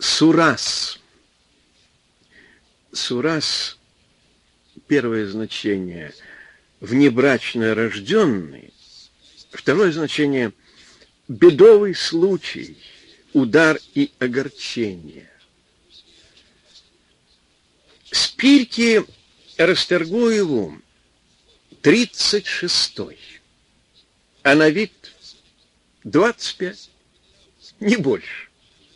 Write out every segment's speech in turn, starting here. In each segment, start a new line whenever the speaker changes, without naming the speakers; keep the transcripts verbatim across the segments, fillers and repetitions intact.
Сурас. Сурас, первое значение — внебрачно рожденный, второе значение — бедовый случай, удар и огорчение. Спирки Расторгуеву тридцать шестой, а на вид двадцать пять, не больше.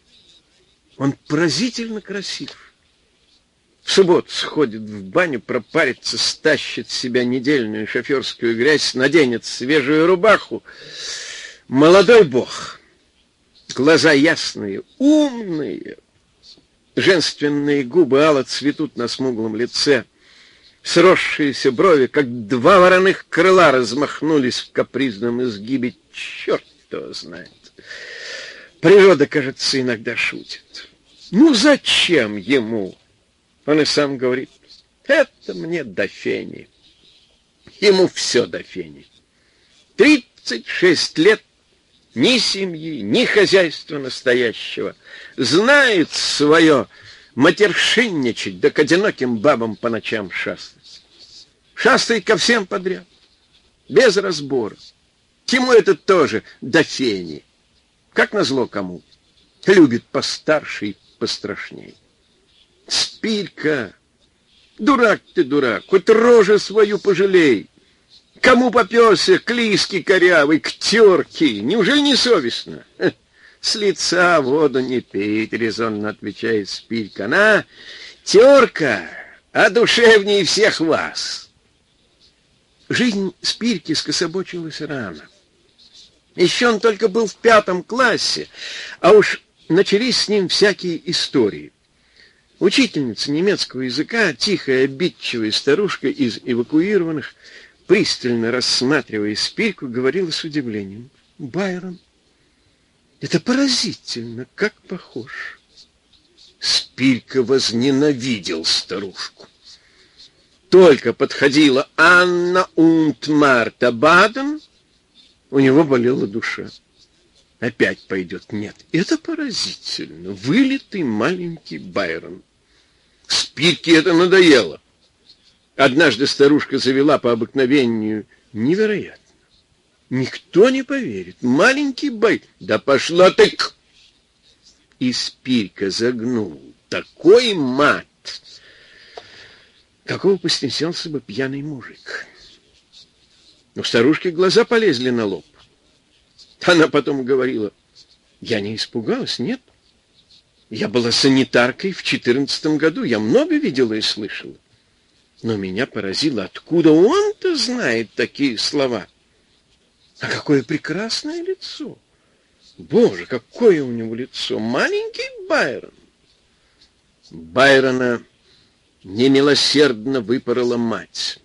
Он поразительно красив. В субботу сходит в баню, пропарится, стащит с себя недельную шоферскую грязь, наденет свежую рубаху. Молодой бог. Глаза ясные, умные. Женственные губы ало цветут на смуглом лице. Сросшиеся брови, как два вороных крыла, размахнулись в капризном изгибе. Черт его знает. Природа, кажется, иногда шутит. Ну, зачем ему? Он и сам говорит, это мне до фени. Ему все до фени. Тридцать шесть лет, ни семьи, ни хозяйства настоящего. Знает свое матершинничать, да к одиноким бабам по ночам шастать. Шастает ко всем подряд, без разбора. Ему это тоже до фени. Как назло кому. Любит постарше и пострашней. Спирка, дурак ты, дурак, хоть рожу свою пожалей. Кому попёрся к лиске корявой, к тёрке? Неужели не совестно? С лица воду не пить, резонно отвечает Спирка. Она тёрка, а душевнее всех вас. Жизнь Спирки скособочилась рано. Еще он только был в пятом классе, а уж начались с ним всякие истории. Учительница немецкого языка, тихая, обидчивая старушка из эвакуированных, пристально рассматривая Спирку, говорила с удивлением: «Байрон, это поразительно, как похож». Спирка возненавидел старушку. Только подходила Анна und Марта Баден, у него болела душа. Опять пойдет. Нет, это поразительно. Вылитый маленький Байрон. Спирке это надоело. Однажды старушка завела по обыкновению. Невероятно. Никто не поверит. Маленький Байрон. Да пошла ты! И Спирка загнул. Такой мат, какого постеснялся бы пьяный мужик. У старушки глаза полезли на лоб. Она потом говорила: я не испугалась, нет. Я была санитаркой в четырнадцатом году, я много видела и слышала. Но меня поразило, откуда он-то знает такие слова. А какое прекрасное лицо! Боже, какое у него лицо! Маленький Байрон! Байрона немилосердно выпорола мать.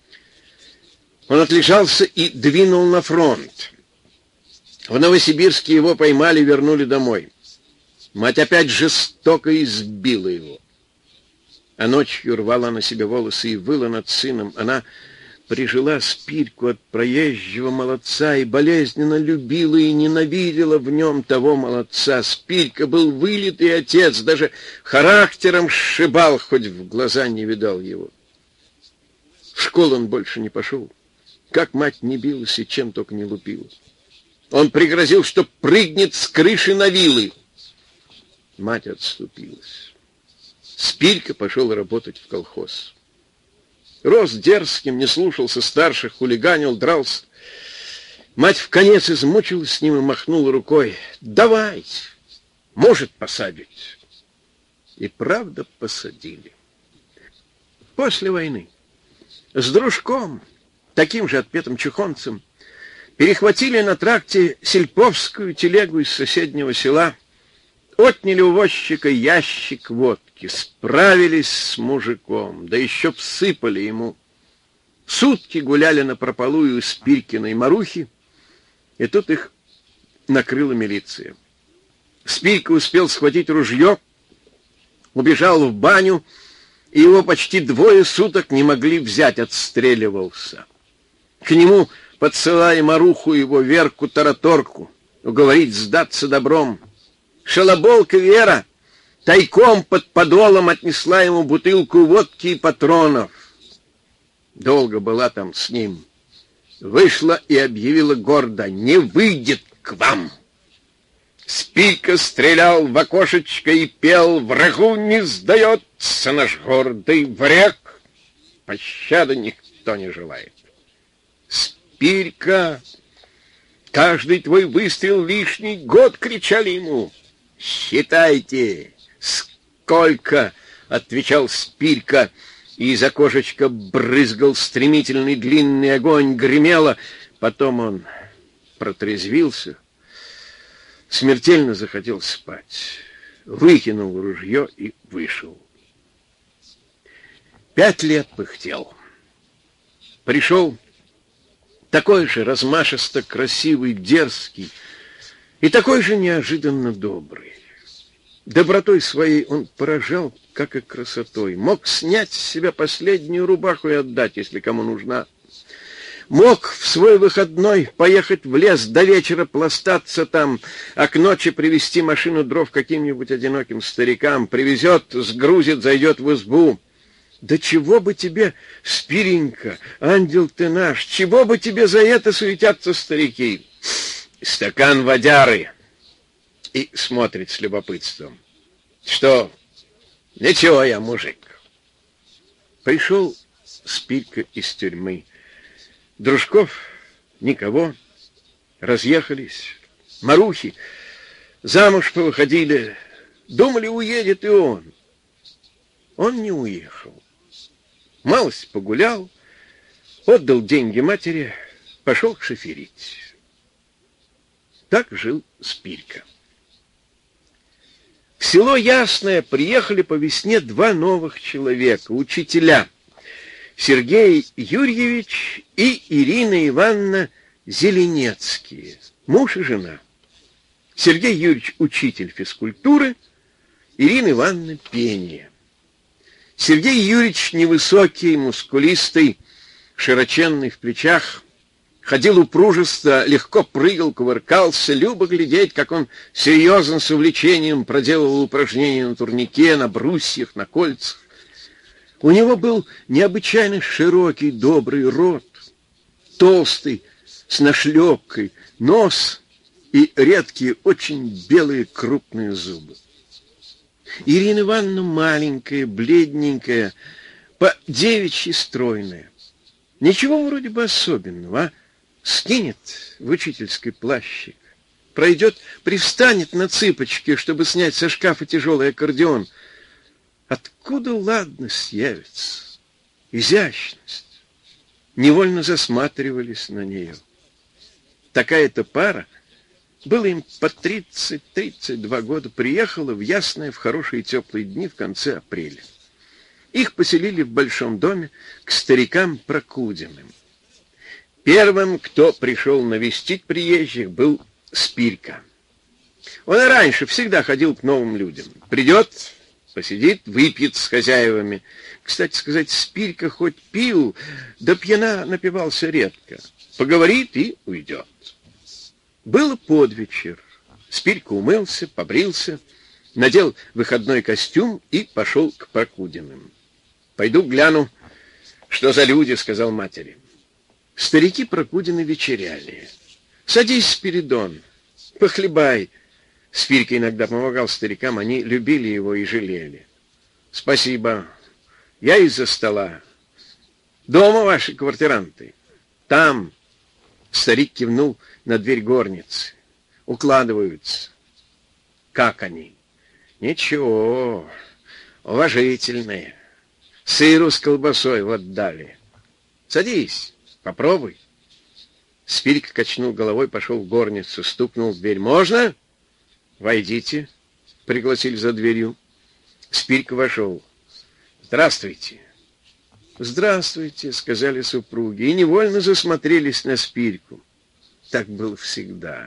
Он отлежался и двинул на фронт. В Новосибирске его поймали и вернули домой. Мать опять жестоко избила его. А ночью рвала на себе волосы и выла над сыном. Она прижила Спирку от проезжего молодца и болезненно любила и ненавидела в нем того молодца. Спирка был вылитый отец, даже характером сшибал, хоть в глаза не видал его. В школу он больше не пошел. Как мать не билась и чем только не лупила. Он пригрозил, что прыгнет с крыши на вилы. Мать отступилась. Спирка пошел работать в колхоз. Рос дерзким, не слушался старших, хулиганил, дрался. Мать вконец измучилась с ним и махнула рукой. «Давай! Может, посадить!» И правда посадили. После войны с дружком, таким же отпетым чухонцем, перехватили на тракте сельповскую телегу из соседнего села, отняли у возчика ящик водки, справились с мужиком, да еще всыпали ему. Сутки гуляли напропалу и у Спиркиной Марухи, и тут их накрыла милиция. Спирка успел схватить ружье, убежал в баню, и его почти двое суток не могли взять, отстреливался. К нему подсылая Маруху его Верку-тараторку, уговорить сдаться добром. «Шалоболка, Вера, тайком под подолом отнесла ему бутылку водки и патронов. Долго была там с ним. Вышла и объявила гордо: не выйдет к вам. Спирка стрелял в окошечко и пел: врагу не сдается наш гордый враг, пощады никто не желает. Спирка, каждый твой выстрел лишний, год кричали ему. Считайте, сколько, отвечал Спирка, и из окошечка брызгал стремительный длинный огонь, гремело. Потом он протрезвился, смертельно захотел спать, выкинул ружье и вышел. Пять лет пыхтел. Пришел такой же размашисто красивый, дерзкий и такой же неожиданно добрый. Добротой своей он поражал, как и красотой. Мог снять с себя последнюю рубаху и отдать, если кому нужна. Мог в свой выходной поехать в лес, до вечера пластаться там, а к ночи привезти машину дров каким-нибудь одиноким старикам. Привезет, сгрузит, зайдет в избу. Да чего бы тебе, Спиренька, ангел ты наш, чего бы тебе за это суетятся старики? Стакан водяры. И смотрит с любопытством. Что? Ничего я, мужик. Пришел Спирка из тюрьмы. Дружков никого. Разъехались. Марухи замуж повыходили. Думали, уедет и он. Он не уехал. Малость погулял, отдал деньги матери, пошел шоферить. Так жил Спирка. В село Ясное приехали по весне два новых человека, учителя. Сергей Юрьевич и Ирина Ивановна Зеленецкие, муж и жена. Сергей Юрьевич — учитель физкультуры, Ирина Ивановна — пения. Сергей Юрьевич невысокий, мускулистый, широченный в плечах, ходил упружисто, легко прыгал, кувыркался, любо глядеть, как он серьезно, с увлечением проделывал упражнения на турнике, на брусьях, на кольцах. У него был необычайно широкий, добрый рот, толстый, с нашлепкой, нос и редкие, очень белые крупные зубы. Ирина Ивановна маленькая, бледненькая, по-девичьи стройная. Ничего вроде бы особенного, а? Скинет в учительский плащик, пройдет, привстанет на цыпочки, чтобы снять со шкафа тяжелый аккордеон. Откуда ладность явится, изящность? Невольно засматривались на нее. Такая-то пара, было им по тридцать-тридцать два года, приехала в Ясное в хорошие теплые дни в конце апреля. Их поселили в большом доме к старикам Прокудиным. Первым, кто пришел навестить приезжих, был Спирка. Он и раньше всегда ходил к новым людям. Придет, посидит, выпьет с хозяевами. Кстати сказать, Спирка хоть пил, да пьяна напивался редко. Поговорит и уйдет. Было под вечер. Спирка умылся, побрился, надел выходной костюм и пошел к Прокудиным. «Пойду гляну, что за люди», — сказал матери. Старики Прокудины вечеряли. «Садись, Спиридон, похлебай». Спирка иногда помогал старикам, они любили его и жалели. «Спасибо, я из-за стола. Дома ваши квартиранты?» «Там», — старик кивнул на дверь горницы. «Укладываются». «Как они?» «Ничего, уважительные. Сыру с колбасой вот дали. Садись, попробуй». Спирка качнул головой, пошел в горницу, стукнул в дверь. «Можно?» «Войдите», — пригласили за дверью. Спирка вошел. «Здравствуйте». «Здравствуйте», — сказали супруги, и невольно засмотрелись на Спирку. Так было всегда.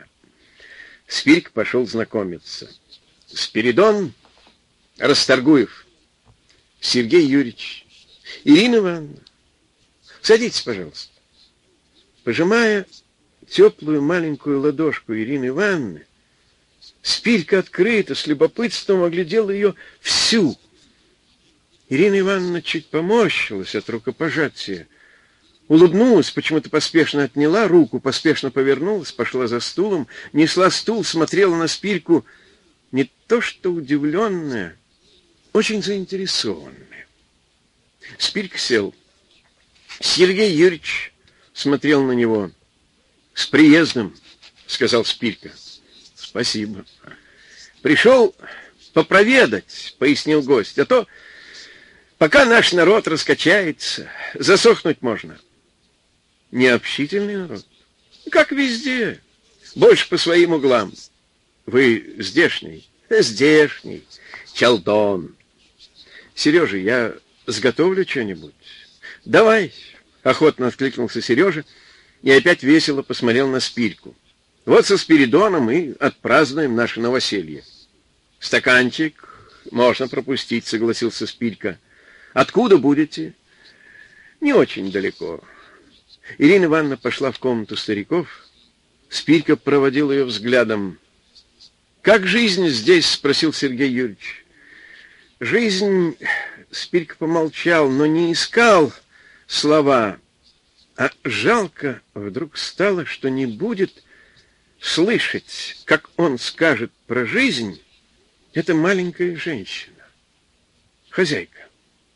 Спирка пошел знакомиться. Спиридон Расторгуев, Сергей Юрьевич, Ирина Ивановна. Садитесь, пожалуйста. Пожимая теплую маленькую ладошку Ирины Ивановны, Спирька открыто, с любопытством оглядела ее всю. Ирина Ивановна чуть поморщилась от рукопожатия, улыбнулась, почему-то поспешно отняла руку, поспешно повернулась, пошла за стулом, несла стул, смотрела на Спирьку не то что удивленная, очень заинтересованная. Спирька сел. Сергей Юрьевич смотрел на него. «С приездом», — сказал Спирька. «Спасибо. Пришел попроведать», — пояснил гость, — «а то, пока наш народ раскачается, засохнуть можно». «Необщительный народ?» «Как везде. Больше по своим углам». «Вы здешний?» «Здешний. Чалдон». «Сережа, я сготовлю что-нибудь?» «Давай», — охотно откликнулся Сережа и опять весело посмотрел на Спирьку. «Вот со Спиридоном и отпразднуем наше новоселье». «Стаканчик можно пропустить», — согласился Спирька. «Откуда будете?» «Не очень далеко». Ирина Ивановна пошла в комнату стариков. Спирька проводил ее взглядом. «Как жизнь здесь?» — спросил Сергей Юрьевич. «Жизнь...» — Спирька помолчал, но не искал слова. А жалко вдруг стало, что не будет слышать, как он скажет про жизнь, эта маленькая женщина, хозяйка.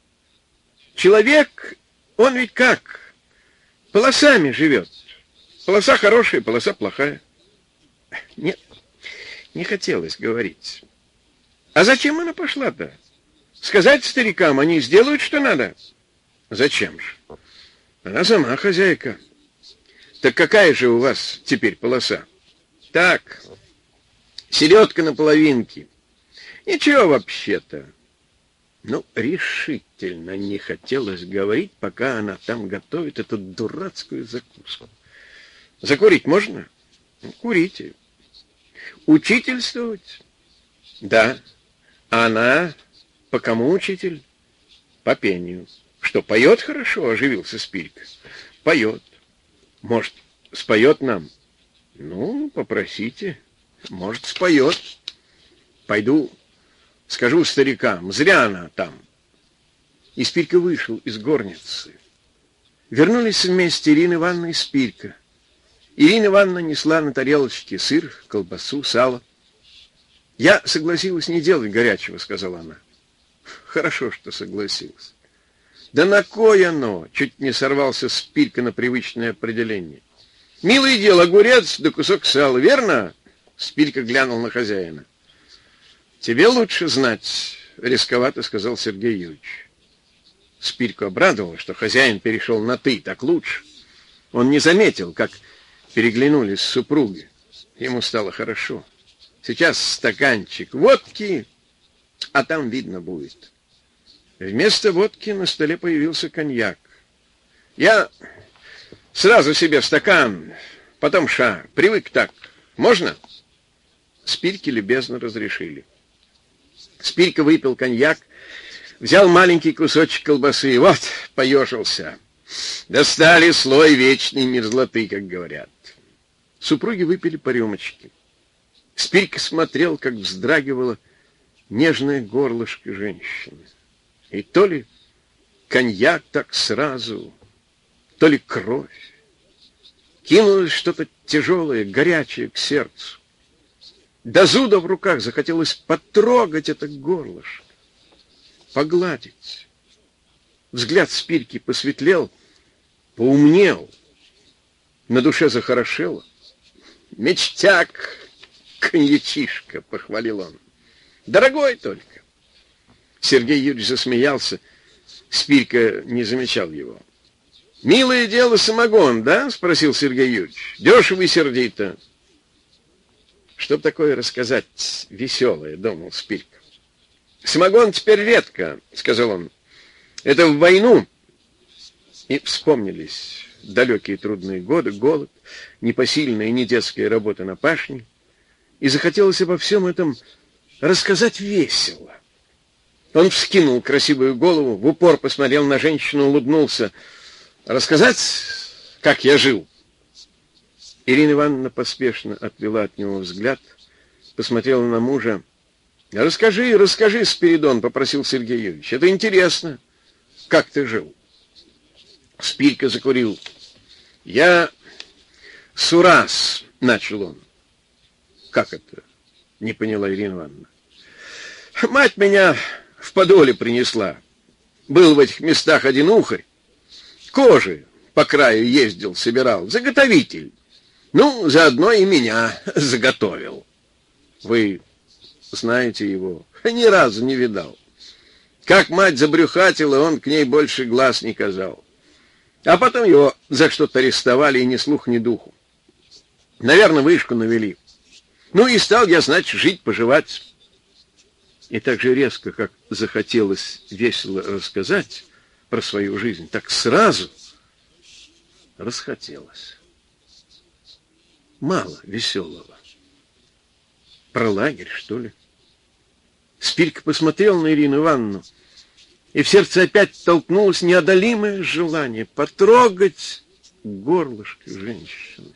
Человек, он ведь как? Полосами живет. Полоса хорошая, полоса плохая. Нет, не хотелось говорить. А зачем она пошла-то? Сказать старикам, они сделают, что надо? Зачем же? Она сама хозяйка. Так какая же у вас теперь полоса? Так, селедка на половинке. Ничего вообще-то. Ну, решительно не хотелось говорить, пока она там готовит эту дурацкую закуску. Закурить можно? Курите. Учительствовать? Да. А она по кому учитель? По пению. Что, поет хорошо? Оживился Спирька. Поет. Может, споет нам? Ну, попросите. Может, споет. Пойду скажу старикам. Зря она там. И Спирька вышел из горницы. Вернулись вместе Ирина Ивановна и Спирька. Ирина Ивановна несла на тарелочке сыр, колбасу, сало. «Я согласилась не делать горячего», — сказала она. «Хорошо, что согласилась». «Да на кой оно?» — чуть не сорвался Спирька на привычное определение. «Милое дело, огурец да кусок сала, верно?» Спирька глянул на хозяина. «Тебе лучше знать», — рисковато сказал Сергей Юрьевич. Спирьку обрадовало, что хозяин перешел на «ты», так лучше. Он не заметил, как переглянулись супруги. Ему стало хорошо. Сейчас стаканчик водки, а там видно будет. Вместо водки на столе появился коньяк. «Я сразу себе стакан, потом ша. Привык так. Можно?» Спирьке любезно разрешили. Спирька выпил коньяк, взял маленький кусочек колбасы. Вот, поежился. Достали слой вечной мерзлоты, как говорят. Супруги выпили по рюмочке. Спирька смотрел, как вздрагивало нежное горлышко женщины. И то ли коньяк так сразу, то ли кровь. Кинулось что-то тяжелое, горячее к сердцу. До зуда в руках захотелось потрогать это горлышко, погладить. Взгляд Спирьки посветлел, поумнел, на душе захорошело. «Мечтяк, коньячишка», — похвалил он. «Дорогой только». Сергей Юрьевич засмеялся. Спирька не замечал его. «Милое дело самогон, да?» — спросил Сергей Юрьевич. «Дешево и сердито». «Что б такое рассказать веселое?» — думал Спирька. «Самогон теперь редко», — сказал он. «Это в войну». И вспомнились далекие трудные годы, голод, непосильная и недетская работа на пашне. И захотелось обо всем этом рассказать весело. Он вскинул красивую голову, в упор посмотрел на женщину, улыбнулся. «Рассказать, как я жил?» Ирина Ивановна поспешно отвела от него взгляд, посмотрела на мужа. «Расскажи, расскажи, Спиридон», — попросил Сергей Юрьевич. «Это интересно. Как ты жил?» Спирька закурил. «Я Сурас», — начал он. «Как это?» — не поняла Ирина Ивановна. «Мать меня в Подоле принесла. Был в этих местах один ухарь. Кожи по краю ездил, собирал. Заготовитель. Ну, заодно и меня заготовил. Вы знаете его? Ни разу не видал. Как мать забрюхатила, он к ней больше глаз не казал. А потом его за что-то арестовали, и ни слух, ни духу. Наверное, вышку навели. Ну и стал я, значит, жить-поживать». И так же резко, как захотелось весело рассказать про свою жизнь, так сразу расхотелось. Мало веселого. Про лагерь, что ли? Спирька посмотрел на Ирину Ивановну, и в сердце опять толкнулось неодолимое желание потрогать горлышко женщины,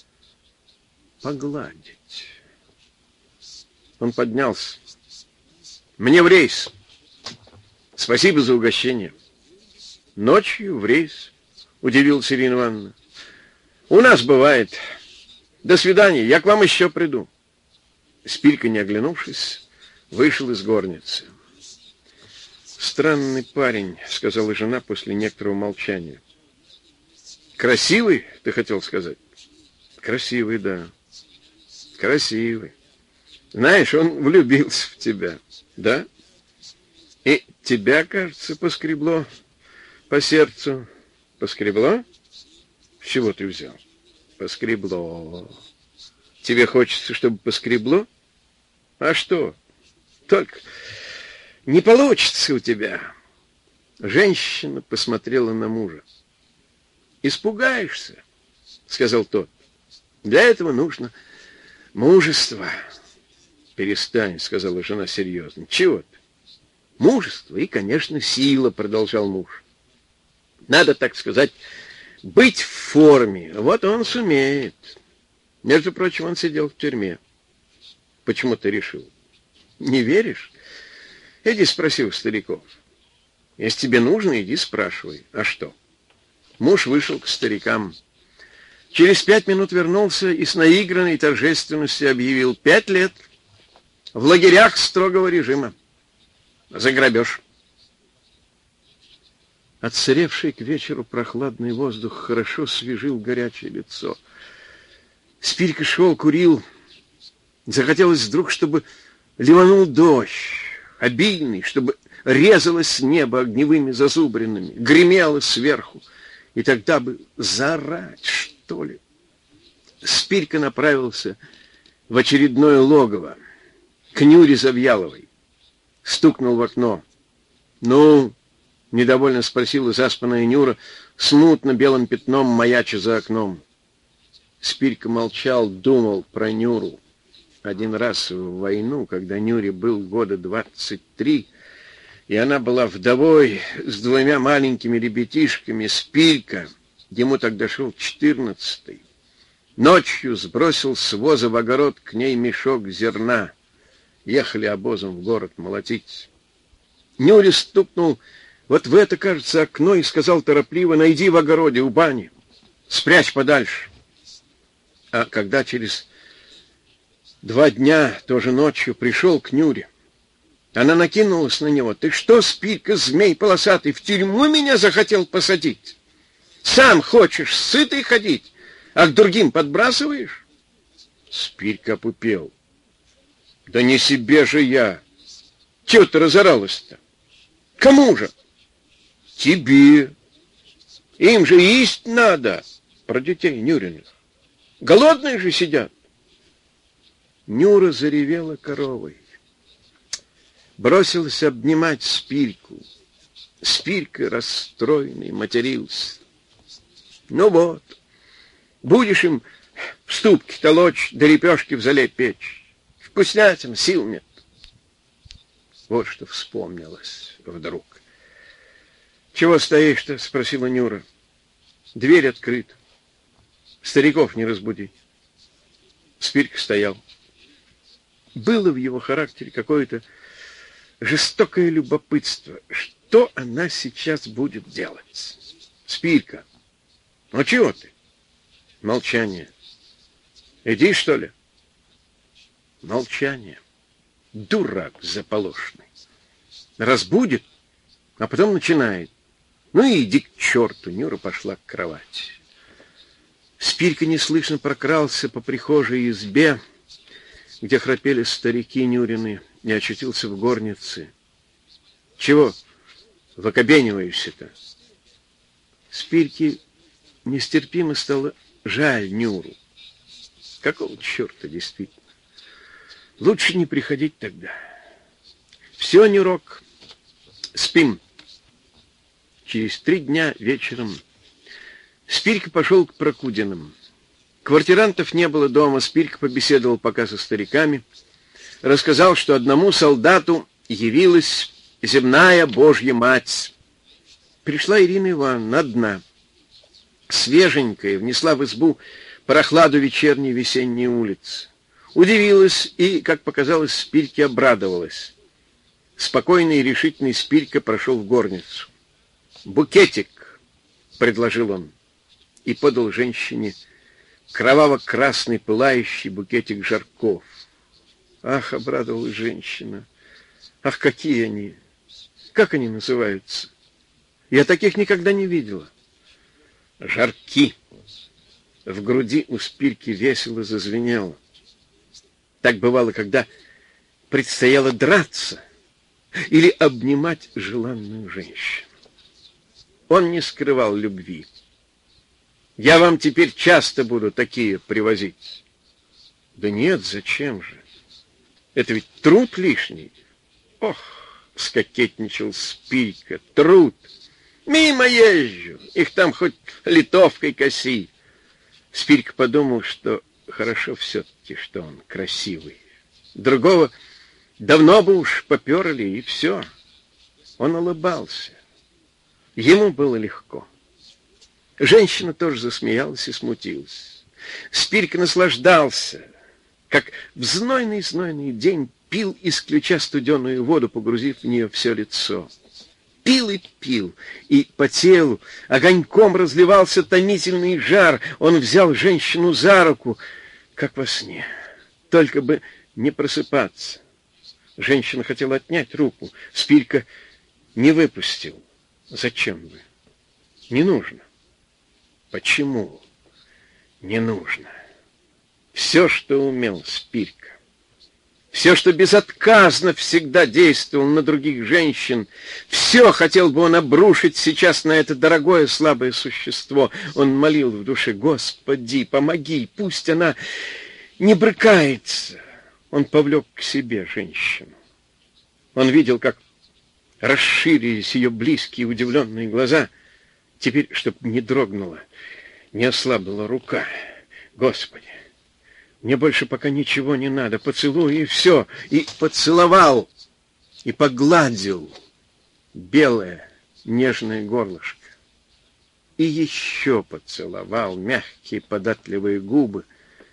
погладить. Он поднялся. «Мне в рейс. Спасибо за угощение». «Ночью в рейс?» — удивилась Ирина Ивановна. «У нас бывает. До свидания, я к вам еще приду». Спирька, не оглянувшись, вышел из горницы. «Странный парень», — сказала жена после некоторого молчания. «Красивый, ты хотел сказать?» «Красивый, да. Красивый. Знаешь, он влюбился в тебя, да? И тебя, кажется, поскребло по сердцу. Поскребло? С чего ты взял? Поскребло. Тебе хочется, чтобы поскребло? А что? Только не получится у тебя». Женщина посмотрела на мужа. «Испугаешься?» — сказал тот. «Для этого нужно мужество». «Перестань», — сказала жена серьезно. «Чего ты?» «Мужество и, конечно, сила», — продолжал муж. «Надо, так сказать, быть в форме. Вот он сумеет. Между прочим, он сидел в тюрьме». «Почему ты решил?» «Не веришь? Иди спроси у стариков. Если тебе нужно, иди спрашивай. А что?» Муж вышел к старикам. Через пять минут вернулся и с наигранной торжественностью объявил: «Пять лет в лагерях строгого режима. За грабеж». Отсыревший к вечеру прохладный воздух хорошо свежил горячее лицо. Спирька шел, курил. Захотелось вдруг, чтобы ливанул дождь, обильный, чтобы резалось с неба огневыми зазубринами, гремело сверху, и тогда бы заорать, что ли. Спирька направился в очередное логово, к Нюре Завьяловой. Стукнул в окно. «Ну?» — недовольно спросила заспанная Нюра, смутно белым пятном маяча за окном. Спирька молчал, думал про Нюру. Один раз в войну, когда Нюре был года двадцать три, и она была вдовой с двумя маленькими ребятишками, Спирька, ему тогда шел четырнадцатый, ночью сбросил с воза в огород к ней мешок зерна. Ехали обозом в город молотить. Нюре стукнул вот в это, кажется, окно и сказал торопливо: «Найди в огороде у бани, спрячь подальше». А когда через два дня, тоже ночью, пришел к Нюре, она накинулась на него: «Ты что, Спирька, змей полосатый, в тюрьму меня захотел посадить? Сам хочешь сытый ходить, а к другим подбрасываешь?» Спирька опупел. «Да не себе же я! Чего ты разоралась-то? Кому же?» «Тебе. Им же есть надо, про детей Нюриных. Голодные же сидят». Нюра заревела коровой. Бросилась обнимать Спирьку. Спирька, расстроенный, матерился. «Ну вот, будешь им в ступке толочь, да лепешки в зале печь. Вкуснятин, сил нет». Вот что вспомнилось вдруг. «Чего стоишь-то?» — спросила Нюра. «Дверь открыта. Стариков не разбудить». Спирька стоял. Было в его характере какое-то жестокое любопытство. Что она сейчас будет делать? Спирка, ну чего ты? Молчание. Иди, что ли? Молчание. Дурак заполошный. Разбудит, а потом начинает. Ну и иди к черту. Нюра пошла к кровати. Спирка неслышно прокрался по прихожей избе, где храпели старики Нюрины, и очутился в горнице. Чего выкобениваешься-то? Спирке нестерпимо стало жаль Нюру. Какого черта, действительно? Лучше не приходить тогда. Все, Нюрок, спим. Через три дня вечером Спирка пошел к Прокудиным. Квартирантов не было дома. Спирка побеседовал пока со стариками. Рассказал, что одному солдату явилась земная Божья Мать. Пришла Ирина Ивановна одна, свеженькая, внесла в избу прохладу вечерней весенней улицы. Удивилась и, как показалось, Спирке обрадовалась. Спокойный и решительный Спирка прошел в горницу. «Букетик», — предложил он, и подал женщине кроваво-красный пылающий букетик жарков. Ах, обрадовалась женщина! Ах, какие они! Как они называются? Я таких никогда не видела. Жарки. В груди у Спирки весело зазвенело. Так бывало, когда предстояло драться или обнимать желанную женщину. Он не скрывал любви. Я вам теперь часто буду такие привозить. Да нет, зачем же? Это ведь труд лишний. Ох, скокетничал Спирка, труд. Мимо езжу, их там хоть литовкой коси. Спирка подумал, что хорошо все-таки, что он красивый. Другого давно бы уж поперли, и все. Он улыбался. Ему было легко. Женщина тоже засмеялась и смутилась. Спирка наслаждался, как в знойный-знойный день пил из ключа студеную воду, погрузив в нее все лицо. Пил и пил, и по телу огоньком разливался томительный жар. Он взял женщину за руку, как во сне, только бы не просыпаться. Женщина хотела отнять руку. Спирка не выпустил. Зачем бы? Не нужно. Почему не нужно? Все, что умел Спирка, все, что безотказно всегда действовал на других женщин, все хотел бы он обрушить сейчас на это дорогое слабое существо. Он молил в душе: Господи, помоги, пусть она не брыкается. Он повлек к себе женщину. Он видел, как расширились ее близкие удивленные глаза. Теперь, чтоб не дрогнула, не ослабла рука. Господи, мне больше пока ничего не надо. Поцелуй, и все. И поцеловал, и погладил белое нежное горлышко. И еще поцеловал мягкие податливые губы.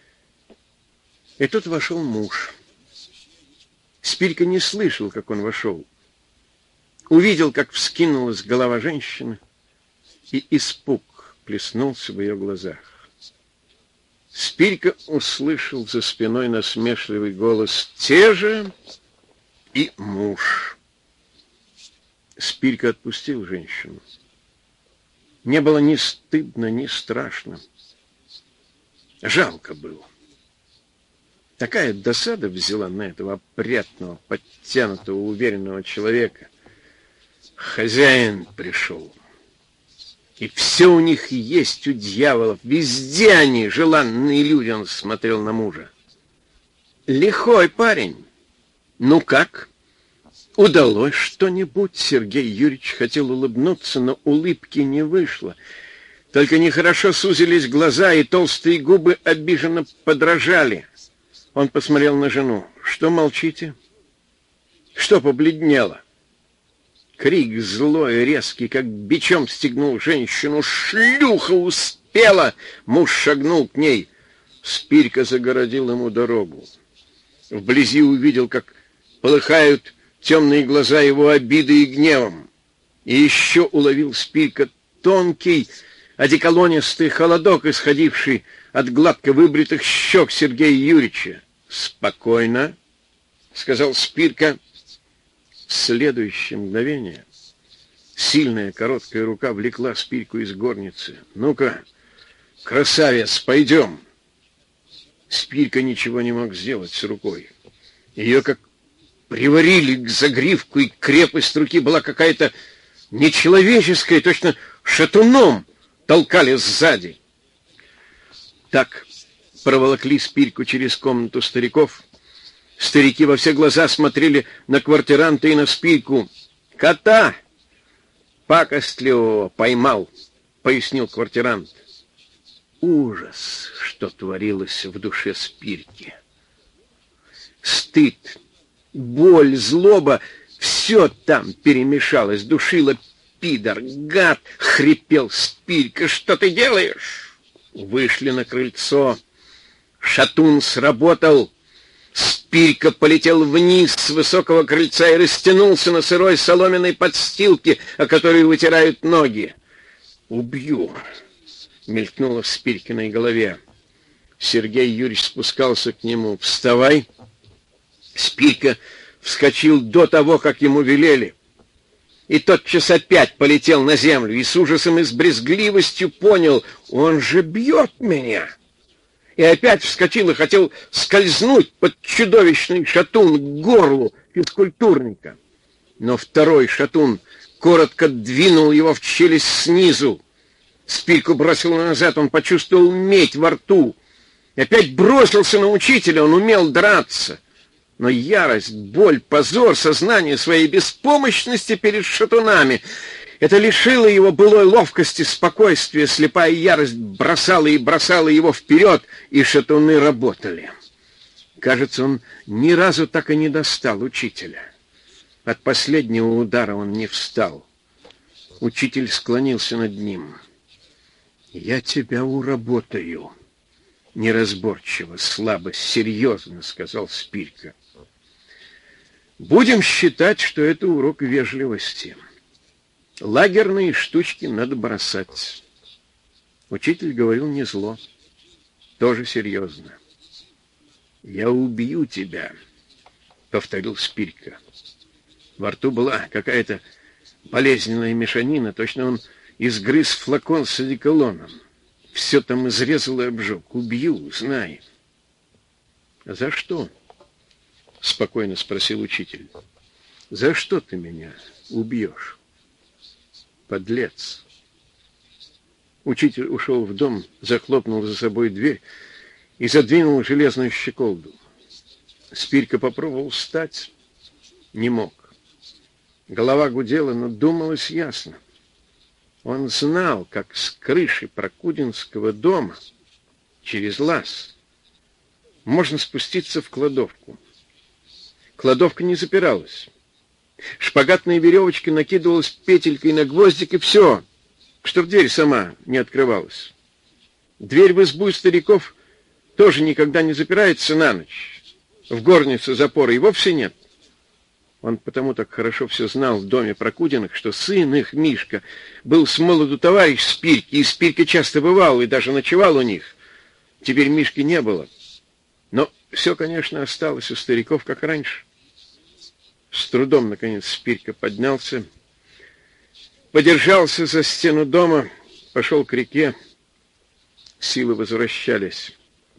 И тут вошел муж. Спирка не слышал, как он вошел. Увидел, как вскинулась голова женщины, и испуг плеснулся в ее глазах. Спирка услышал за спиной насмешливый голос: «Те же и муж». Спирка отпустил женщину. Не было ни стыдно, ни страшно. Жалко было. Такая досада взяла на этого опрятного, подтянутого, уверенного человека. Хозяин пришел. И все у них есть, у дьяволов. Везде они, желанные люди. Он смотрел на мужа. Лихой парень. Ну как? Удалось что-нибудь? Сергей Юрьевич хотел улыбнуться, но улыбки не вышло. Только нехорошо сузились глаза, и толстые губы обиженно подрожали. Он посмотрел на жену. Что молчите? Что побледнело? Крик злой, резкий, как бичом стегнул женщину. «Шлюха успела!» Муж шагнул к ней. Спирка загородил ему дорогу. Вблизи увидел, как полыхают темные глаза его обидой и гневом. И еще уловил Спирка тонкий, одеколонистый холодок, исходивший от гладко выбритых щек Сергея Юрьевича. «Спокойно», — сказал Спирка. В следующее мгновение сильная короткая рука влекла Спирку из горницы. «Ну-ка, красавец, пойдем!» Спирка ничего не мог сделать с рукой. Ее как приварили к загривку, и крепость руки была какая-то нечеловеческая, точно шатуном толкали сзади. Так проволокли Спирку через комнату стариков. Старики во все глаза смотрели на квартиранта и на Спирку. «Кота пакостливого поймал», — пояснил квартирант. Ужас, что творилось в душе Спирки. Стыд, боль, злоба — все там перемешалось, душило пидор, гад, — хрипел Спирка. «Что ты делаешь?» Вышли на крыльцо. Шатун сработал. Спирка полетел вниз с высокого крыльца и растянулся на сырой соломенной подстилке, о которой вытирают ноги. «Убью!» — мелькнуло в Спиркиной голове. Сергей Юрьевич спускался к нему. «Вставай!» Спирка вскочил до того, как ему велели, и тотчас опять полетел на землю, и с ужасом и с брезгливостью понял: он же бьет меня. И опять вскочил и хотел скользнуть под чудовищный шатун к горлу физкультурника. Но второй шатун коротко двинул его в челюсть снизу. Спирку бросил назад, он почувствовал медь во рту. И опять бросился на учителя, он умел драться. Но ярость, боль, позор, сознание своей беспомощности перед шатунами — это лишило его былой ловкости, спокойствия. Слепая ярость бросала и бросала его вперед, и шатуны работали. Кажется, он ни разу так и не достал учителя. От последнего удара он не встал. Учитель склонился над ним. «Я тебя уработаю». Неразборчиво, слабо, серьезно сказал Спирка. «Будем считать, что это урок вежливости. Лагерные штучки надо бросать». Учитель говорил не зло, тоже серьезно. «Я убью тебя», — повторил Спирка. Во рту была какая-то болезненная мешанина, точно он изгрыз флакон с одеколоном. Все там изрезал и обжег. «Убью, знай». «За что?» — спокойно спросил учитель. «За что ты меня убьешь, подлец?» Учитель ушел в дом, захлопнул за собой дверь и задвинул железную щеколду. Спирка попробовал встать, не мог. Голова гудела, но думалось ясно. Он знал, как с крыши Прокудинского дома через лаз можно спуститься в кладовку. Кладовка не запиралась. Шпагатная веревочка накидывалась петелькой на гвоздик, и все, чтоб дверь сама не открывалась. Дверь в избу стариков тоже никогда не запирается на ночь. В горнице запора и вовсе нет. Он потому так хорошо все знал в доме Прокудиных, что сын их, Мишка, был с молоду товарищ Спирки, и Спирка часто бывал и даже ночевал у них. Теперь Мишки не было. Но все, конечно, осталось у стариков, как раньше. С трудом, наконец, Спирка поднялся, подержался за стену дома, пошел к реке. Силы возвращались.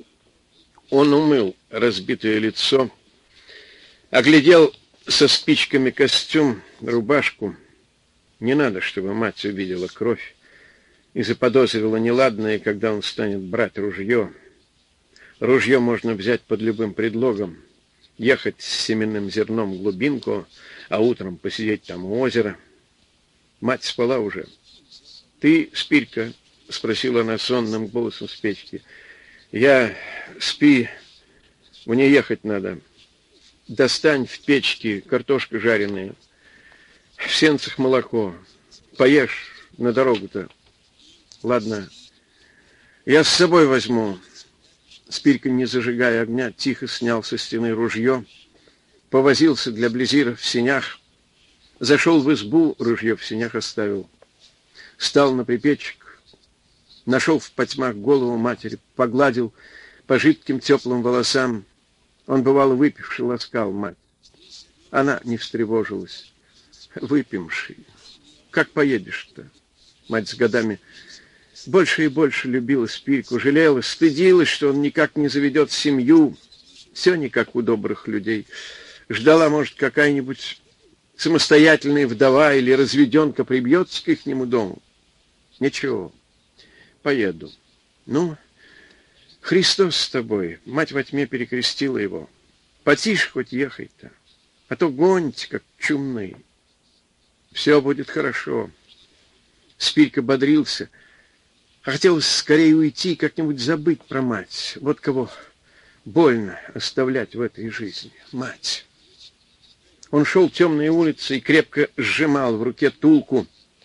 Он умыл разбитое лицо, оглядел со спичками костюм, рубашку. Не надо, чтобы мать увидела кровь и заподозрила неладное, когда он станет брать ружье. Ружье можно взять под любым предлогом, ехать с семенным зерном в глубинку, а утром посидеть там у озера. Мать спала уже. «Ты, Спирка?» — спросила она сонным голосом с печки. «Я... спи, мне ехать надо. Достань в печке картошка жареная, в сенцах молоко. Поешь на дорогу-то. Ладно, я с собой возьму. Спирка, не зажигая огня, тихо снял со стены ружье, повозился для Близира в сенях, зашел в избу, ружье в сенях оставил, встал на припечек, нашел в потьмах голову матери, погладил по жидким теплым волосам. Он, бывало, выпивший, ласкал мать. Она не встревожилась. Выпьемши. Как поедешь-то? Мать с годами больше и больше любила Спирьку, жалела, стыдилась, что он никак не заведет семью. Все не как у добрых людей. Ждала, может, какая-нибудь самостоятельная вдова или разведенка прибьется к ихнему дому. Ничего, поеду. Ну, Христос с тобой. Мать во тьме перекрестила его. Потише хоть ехай-то, а то гоните, как чумные. Все будет хорошо. Спирька бодрился, а хотелось скорее уйти, как-нибудь забыть про мать. Вот кого больно оставлять в этой жизни. Мать. Он шел темной улицей и крепко сжимал в руке тулку.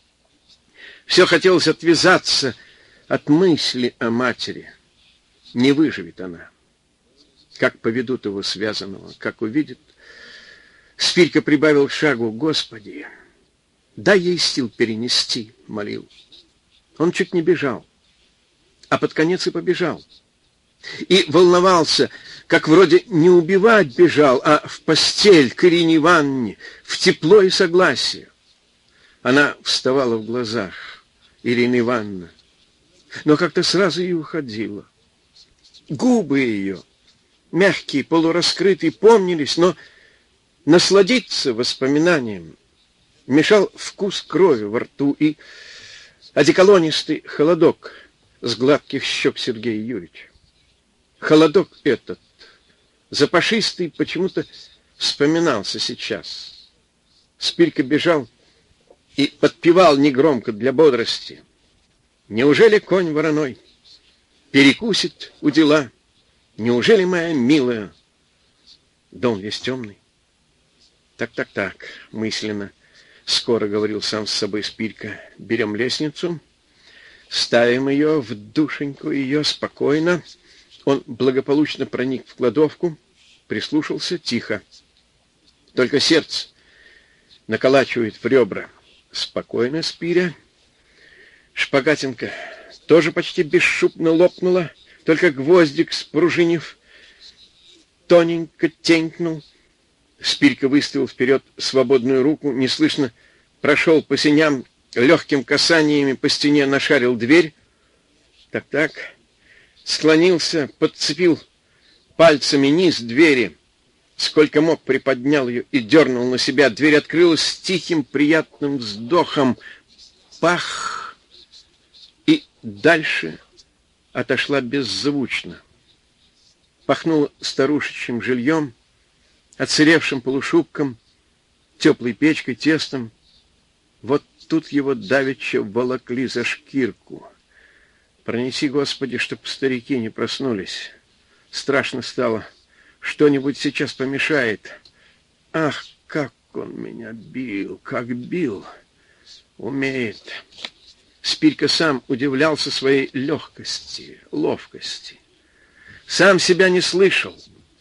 Все хотелось отвязаться от мысли о матери. Не выживет она. Как поведут его связанного, как увидит. Спирька прибавил шагу. Господи, дай ей сил перенести, молил. Он чуть не бежал, а под конец и побежал. И волновался, как вроде не убивать бежал, а в постель к Ирине Ивановне, в тепло и согласие. Она вставала в глазах, Ирина Ивановна, но как-то сразу и уходила. Губы ее, мягкие, полураскрытые, помнились, но насладиться воспоминанием мешал вкус крови во рту и одеколонистый холодок с гладких щек Сергея Юрьевича. Холодок этот, запашистый, почему-то вспоминался сейчас. Спирька бежал и подпевал негромко для бодрости. Неужели конь вороной перекусит у дела? Неужели, моя милая, дом весь темный? Так-так-так, мысленно, скоро говорил сам с собой Спирька. Берем лестницу, ставим ее в душеньку ее спокойно. Он благополучно проник в кладовку, прислушался тихо. Только сердце наколачивает в ребра. Спокойно, Спиря. Шпагатинка тоже почти бесшумно лопнула, только гвоздик, спружинив, тоненько тенькнул. Спирька выставил вперед свободную руку, неслышно прошел по сеням, легким касаниями по стене нашарил дверь. Так-так, склонился, подцепил пальцами низ двери, сколько мог приподнял ее и дернул на себя. Дверь открылась с тихим приятным вздохом. Пах! И дальше отошла беззвучно. Пахнуло старушечьим жильем, отсыревшим полушубком, теплой печкой, тестом. Вот тут его давеча волокли за шкирку. Пронеси, Господи, чтоб старики не проснулись. Страшно стало. Что-нибудь сейчас помешает. Ах, как он меня бил, как бил. Умеет. Спирька сам удивлялся своей легкости, ловкости. Сам себя не слышал.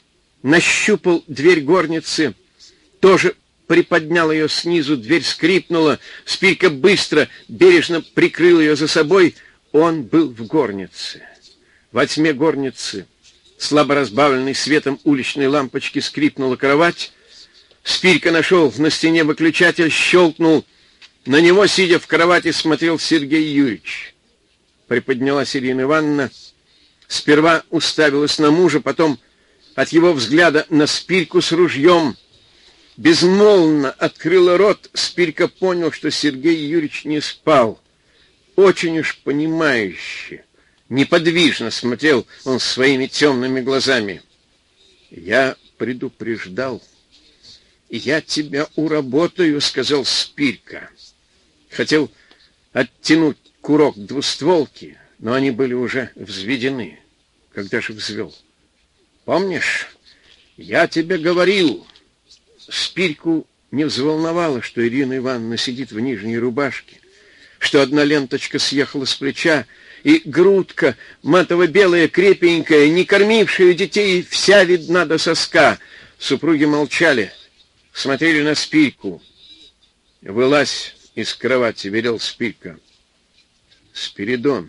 Нащупал дверь горницы, тоже приподнял ее снизу, дверь скрипнула. Спирька быстро, бережно прикрыл ее за собой. Он был в горнице. Во тьме горницы, слабо разбавленной светом уличной лампочки, скрипнула кровать. Спирька нашел на стене выключатель, щелкнул. На него, сидя в кровати, смотрел Сергей Юрьевич. Приподнялась Ирина Ивановна. Сперва уставилась на мужа, потом от его взгляда на Спирьку с ружьем. Безмолвно открыла рот. Спирька понял, что Сергей Юрьевич не спал. Очень уж понимающе, неподвижно смотрел он своими темными глазами. «Я предупреждал, я тебя уработаю», — сказал Спирька. Хотел оттянуть курок двустволки, но они были уже взведены. Когда же взвел? «Помнишь, я тебе говорил». Спирьку не взволновало, что Ирина Ивановна сидит в нижней рубашке, что одна ленточка съехала с плеча, и грудка матово-белая, крепенькая, не кормившая детей, вся видна до соска. Супруги молчали, смотрели на Спирьку. «Вылазь из кровати», — велел Спирька. «Спиридон,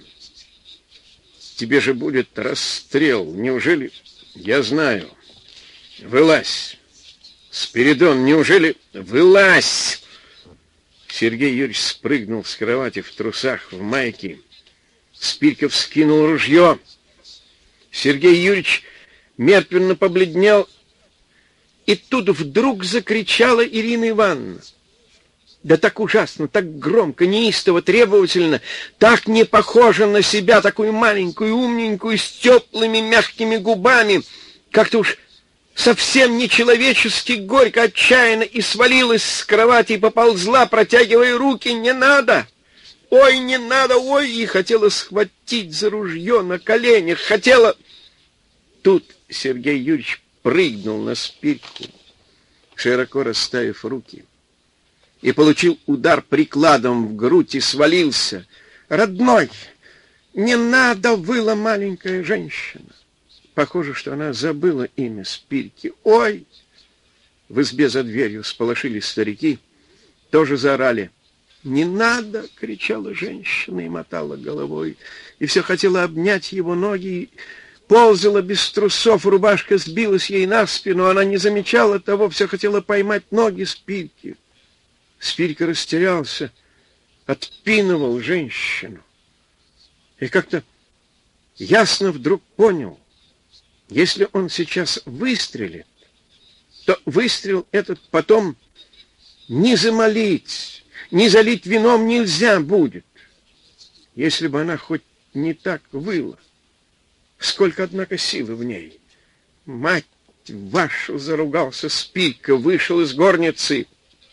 тебе же будет расстрел, неужели?» «Я знаю. Вылазь. Спиридон, неужели...» «Вылазь!» Сергей Юрьевич спрыгнул с кровати в трусах, в майке. Спирька вскинул ружье. Сергей Юрьевич мертвенно побледнел, и тут вдруг закричала Ирина Ивановна. Да так ужасно, так громко, неистово, требовательно, так не похожа на себя, такую маленькую, умненькую, с теплыми мягкими губами, как-то уж совсем нечеловечески горько, отчаянно, и свалилась с кровати и поползла, протягивая руки. «Не надо! Ой, не надо! Ой!» И хотела схватить за ружье на коленях, хотела... Тут Сергей Юрьевич прыгнул на Спирьку, широко расставив руки, и получил удар прикладом в грудь и свалился. «Родной, не надо!» — выла маленькая женщина. Похоже, что она забыла имя Спирьки. «Ой!» В избе за дверью сполошились старики, тоже заорали. «Не надо!» — кричала женщина и мотала головой, и все хотела обнять его ноги, ползала без трусов, рубашка сбилась ей на спину, она не замечала того, все хотела поймать ноги Спирьки. Спирька растерялся, отпинывал женщину. И как-то ясно вдруг понял, если он сейчас выстрелит, то выстрел этот потом не замолить, не залить вином нельзя будет. Если бы она хоть не так выла. Сколько, однако, силы в ней. «Мать вашу!» — заругался Спирька, вышел из горницы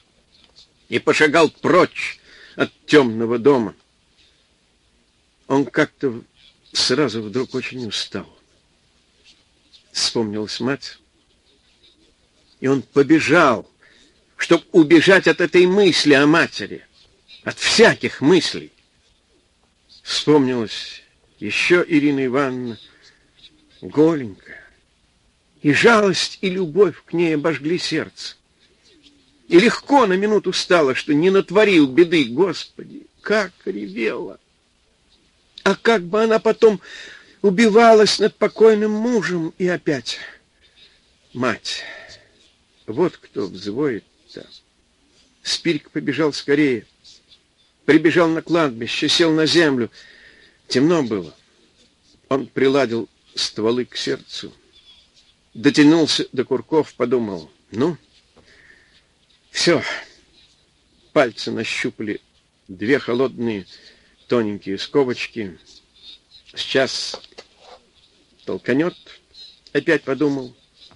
и пошагал прочь от темного дома. Он как-то сразу вдруг очень устал. Вспомнилась мать, и он побежал, чтобы убежать от этой мысли о матери, от всяких мыслей. Вспомнилась еще Ирина Ивановна, голенькая, и жалость, и любовь к ней обожгли сердце. И легко на минуту стало, что не натворил беды. Господи, как ревела! А как бы она потом убивалась над покойным мужем, и опять мать. Вот кто взвоет-то. Спирька побежал скорее. Прибежал на кладбище, сел на землю. Темно было. Он приладил стволы к сердцу. Дотянулся до курков, подумал. Ну, все. Пальцы нащупали две холодные тоненькие скобочки. Сейчас толканет, опять подумал.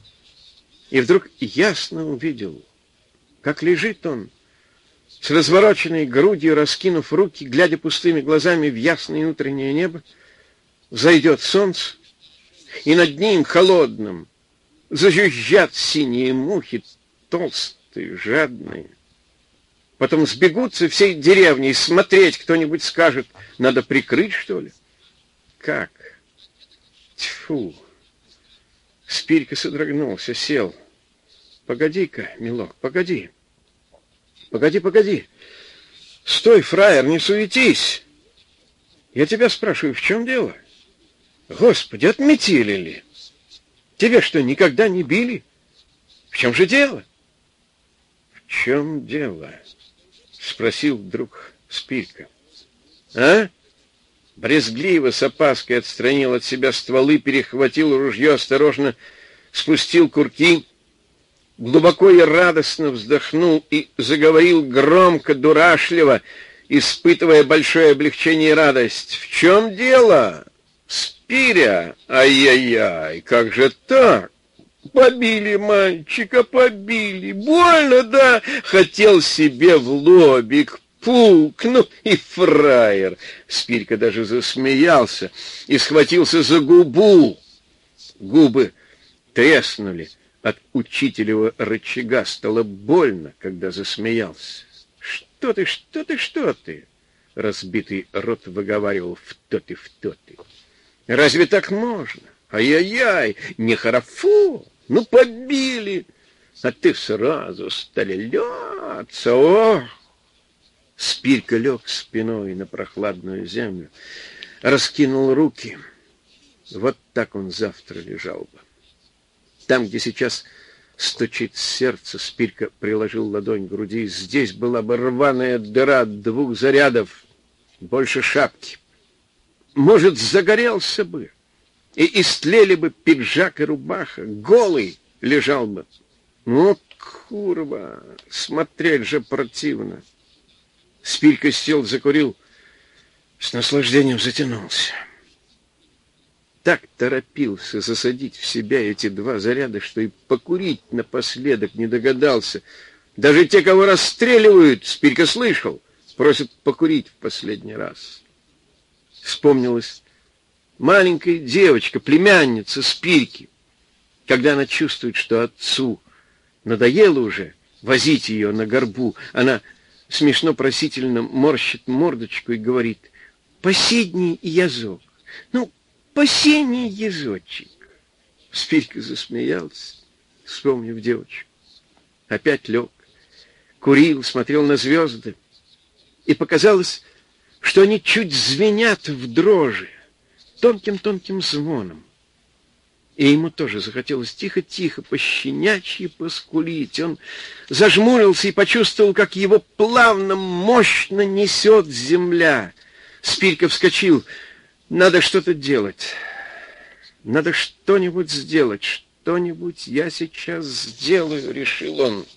И вдруг ясно увидел, как лежит он, с развороченной грудью, раскинув руки, глядя пустыми глазами в ясное утреннее небо. Взойдет солнце, и над ним, холодным, зажужжат синие мухи, толстые, жадные. Потом сбегутся всей деревней смотреть, кто-нибудь скажет, надо прикрыть, что ли? Как? Тьфу! Спирька содрогнулся, сел. Погоди-ка, милок, погоди. Погоди, погоди. Стой, фраер, не суетись. Я тебя спрашиваю, в чем дело? Господи, отметили ли? Тебя что, никогда не били? В чем же дело? В чем дело? Спросил вдруг Спирька. А? Брезгливо, с опаской отстранил от себя стволы, перехватил ружье, осторожно спустил курки, глубоко и радостно вздохнул и заговорил громко, дурашливо, испытывая большое облегчение и радость. В чем дело? Спиря? Ай-яй-яй, как же так? Побили мальчика, побили. Больно, да? Хотел себе в лобик. Пук, ну и фраер. Спирька даже засмеялся и схватился за губу. Губы треснули от учителева рычага. Стало больно, когда засмеялся. Что ты, что ты, что ты? разбитый рот выговаривал в тот и в тот и. Разве так можно? Ай-яй-яй, не харафу, ну побили, а ты сразу стали ляться, о! Спирька лег спиной на прохладную землю, раскинул руки. Вот так он завтра лежал бы. Там, где сейчас стучит сердце, Спирька приложил ладонь к груди. Здесь была бы рваная дыра от двух зарядов, больше шапки. Может, загорелся бы, и истлели бы пиджак и рубаха, голый лежал бы. Ну, курва, смотреть же противно. Спирька сел, закурил, с наслаждением затянулся. Так торопился засадить в себя эти два заряда, что и покурить напоследок не догадался. Даже те, кого расстреливают, Спирька слышал, просят покурить в последний раз. Вспомнилась маленькая девочка, племянница Спирьки, когда она чувствует, что отцу надоело уже возить ее на горбу, она смешно просительно морщит мордочку и говорит: «Посидний язок, ну, посидний язочек». Спирька засмеялся, вспомнив девочку. Опять лег, курил, смотрел на звезды, и показалось, что они чуть звенят в дрожи, тонким-тонким звоном. И ему тоже захотелось тихо-тихо, пощенячьи поскулить. Он зажмурился и почувствовал, как его плавно, мощно несет земля. Спирька вскочил. Надо что-то делать. Надо что-нибудь сделать. Что-нибудь я сейчас сделаю, решил он.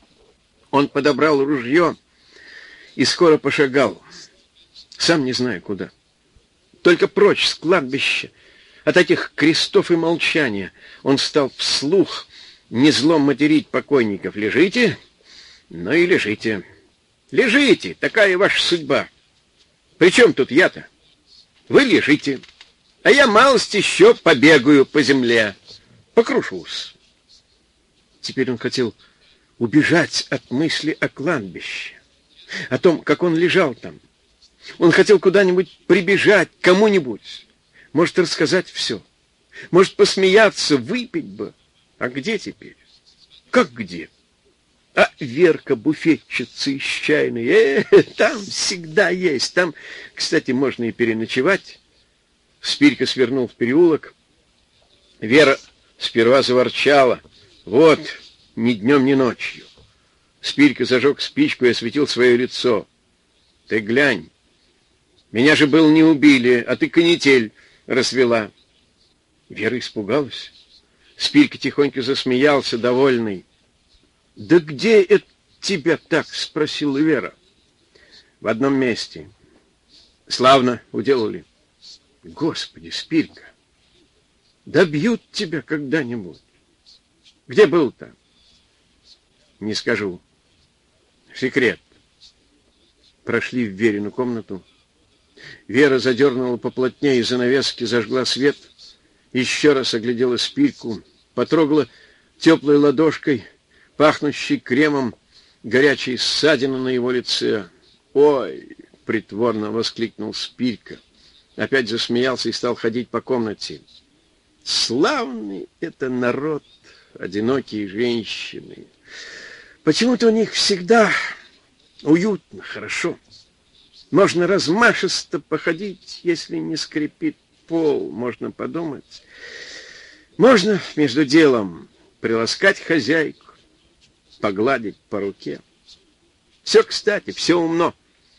Он подобрал ружье и скоро пошагал. Сам не знаю куда. Только прочь с кладбища, от этих крестов и молчания, он стал вслух незло материть покойников. Лежите? Ну и лежите. Лежите, такая ваша судьба. Причем тут я-то? Вы лежите, а я малость еще побегаю по земле, покрушусь. Теперь он хотел убежать от мысли о кладбище, о том, как он лежал там. Он хотел куда-нибудь прибежать, кому-нибудь, может, рассказать все, может, посмеяться, выпить бы. А где теперь? Как где? А Верка, буфетчица из чайной, э, там всегда есть. Там, кстати, можно и переночевать. Спирька свернул в переулок. Вера сперва заворчала. Вот, ни днем, ни ночью. Спирька зажег спичку и осветил свое лицо. Ты глянь. Меня же был не убили, а ты канитель развела. Вера испугалась. Спирька тихонько засмеялся, довольный. «Да где это тебя так?» — спросила Вера. «В одном месте. Славно уделали». «Господи, Спирька, добьют тебя когда-нибудь. Где был-то?» «Не скажу. Секрет». Прошли в Верину комнату. Вера задернула поплотнее занавески, зажгла свет, еще раз оглядела Спирьку, потрогала теплой ладошкой, пахнущей кремом, горячие ссадины на его лице. «Ой!» — притворно воскликнул Спирька. Опять засмеялся и стал ходить по комнате. «Славный это народ, одинокие женщины. Почему-то у них всегда уютно, хорошо. Можно размашисто походить, если не скрипит пол, можно подумать. Можно между делом приласкать хозяйку, погладить по руке. Все кстати, все умно.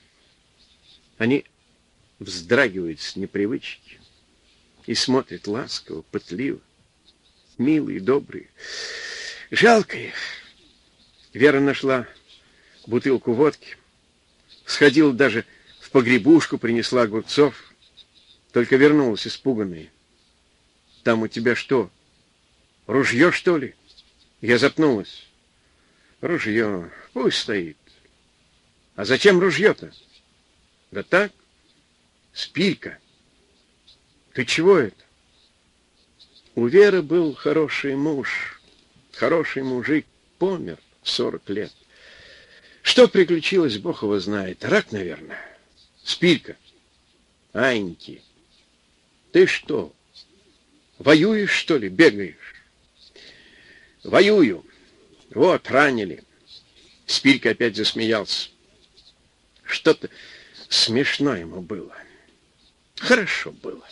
Они вздрагивают с непривычки и смотрят ласково, пытливо, милые, добрые. Жалко их. Вера нашла бутылку водки, сходила даже в погребушку, принесла огурцов, только вернулась испуганная. «Там у тебя что, ружье, что ли?» Я запнулась. «Ружье, пусть стоит». «А зачем ружье-то?» «Да так, Спирька. Ты чего это?» У Веры был хороший муж, хороший мужик, помер в сорок лет. Что приключилось, Бог его знает. Рак, наверное. Спирка. Аньки, ты что, воюешь, что ли, бегаешь? Воюю. Вот, ранили. Спирка опять засмеялся. Что-то смешно ему было. Хорошо было.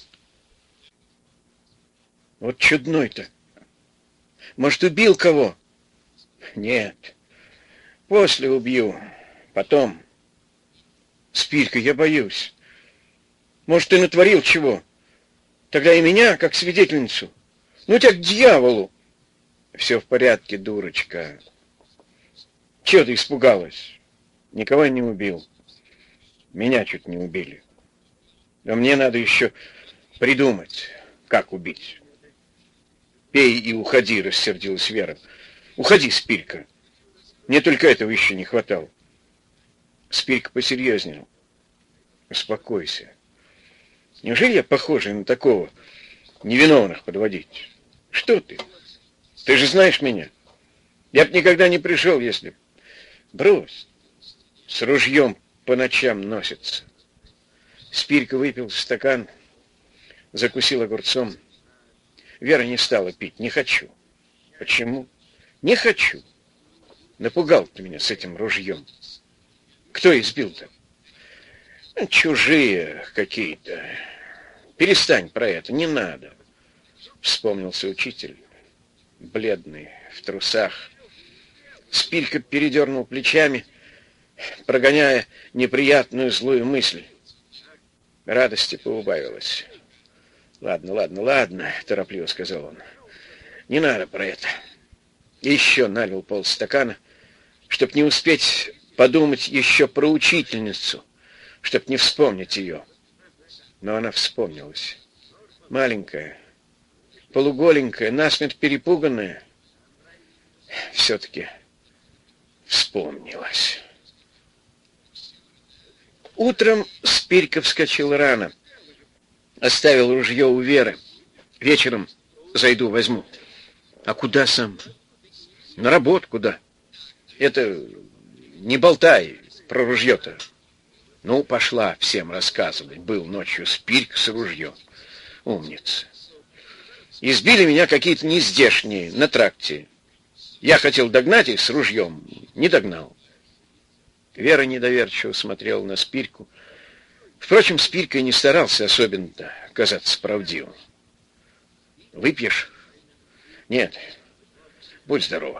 Вот чудной-то. Может, убил кого? Нет. После убью. Потом. Спирка, я боюсь. Может, ты натворил чего? Тогда и меня, как свидетельницу. Ну, тебя к дьяволу. Все в порядке, дурочка. Чего ты испугалась? Никого не убил. Меня чуть не убили. А мне надо еще придумать, как убить. Пей и уходи, рассердилась Вера. Уходи, Спирка. Мне только этого еще не хватало. Спирка посерьезнел. Успокойся. Неужели я похожа на такого невиновных подводить? Что ты? Ты же знаешь меня. Я б никогда не пришел, если б... Брось. С ружьем по ночам носится. Спирка выпил стакан, закусил огурцом. Вера не стала пить. Не хочу. Почему? Не хочу. Напугал ты меня с этим ружьем. Кто избил-то? Чужие какие-то. Перестань про это, не надо. Вспомнился учитель, бледный, в трусах. Спирка передернул плечами, прогоняя неприятную злую мысль. Радости поубавилось. «Ладно, ладно, ладно», — торопливо сказал он. «Не надо про это». И еще налил полстакана, чтоб не успеть подумать еще про учительницу, чтоб не вспомнить ее. Но она вспомнилась. Маленькая, полуголенькая, насмерть перепуганная. Все-таки вспомнилась. Утром Спирка вскочил рано. Оставил ружье у Веры. Вечером зайду, возьму. А куда сам? На работу куда? Это не болтай про ружье-то. Ну, пошла всем рассказывать. Был ночью Спирка с ружьем. Умница. Избили меня какие-то нездешние на тракте. Я хотел догнать их с ружьем, не догнал. Вера недоверчиво смотрела на Спирку. Впрочем, Спирка и не старался особенно казаться правдивым. Выпьешь? Нет. Будь здорова.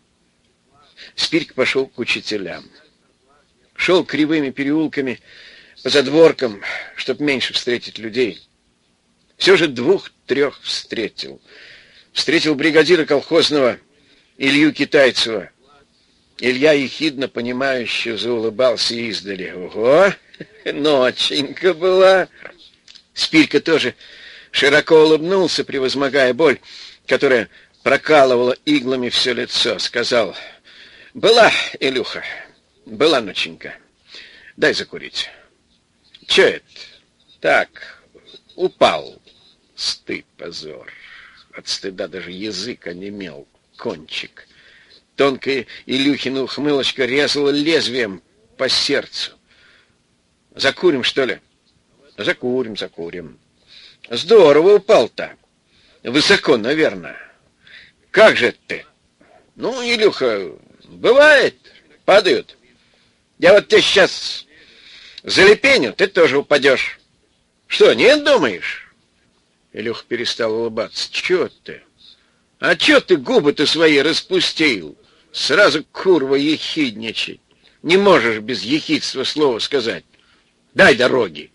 Спирка пошел к учителям. Шел кривыми переулками по задворкам, чтобы меньше встретить людей. Все же двух-трех встретил. Встретил бригадира колхозного Илью Китайцева. Илья ехидно, понимающе заулыбался издали. Ого, ноченька была. Спирка тоже широко улыбнулся, превозмогая боль, которая прокалывала иглами все лицо. Сказал: была, Илюха, была ноченька. Дай закурить. Че это? Так, упал. Стыд, позор. От стыда даже язык онемел, кончик. Тонкая Илюхина ухмылочка резала лезвием по сердцу. Закурим, что ли? Закурим, закурим. Здорово упал-то. Высоко, наверное. Как же ты? Ну, Илюха, бывает, падают. Я вот тебе сейчас залепеню, ты тоже упадешь. Что, нет, думаешь? Илюха перестал улыбаться. Чё ты? А чё ты губы-то свои распустил? Сразу, курва, ехидничать. Не можешь без ехидства слова сказать. Дай дороги.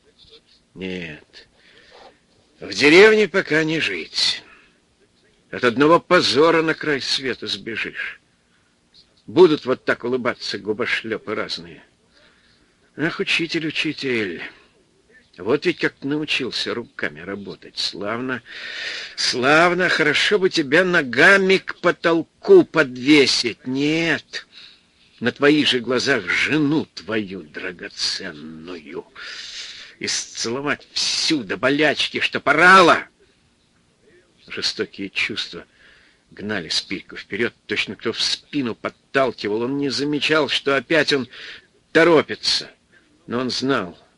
Нет, в деревне пока не жить. От одного позора на край света сбежишь. Будут вот так улыбаться губошлепы разные. Ах, учитель, учитель, вот ведь как научился руками работать. Славно, славно, хорошо бы тебя ногами к потолку подвесить. Нет, на твоих же глазах жену твою драгоценную исцеловать всю до болячки, что порала. Жестокие чувства гнали Спирку вперед, точно кто в спину подталкивал. Он не замечал, что опять он торопится. Но он знал,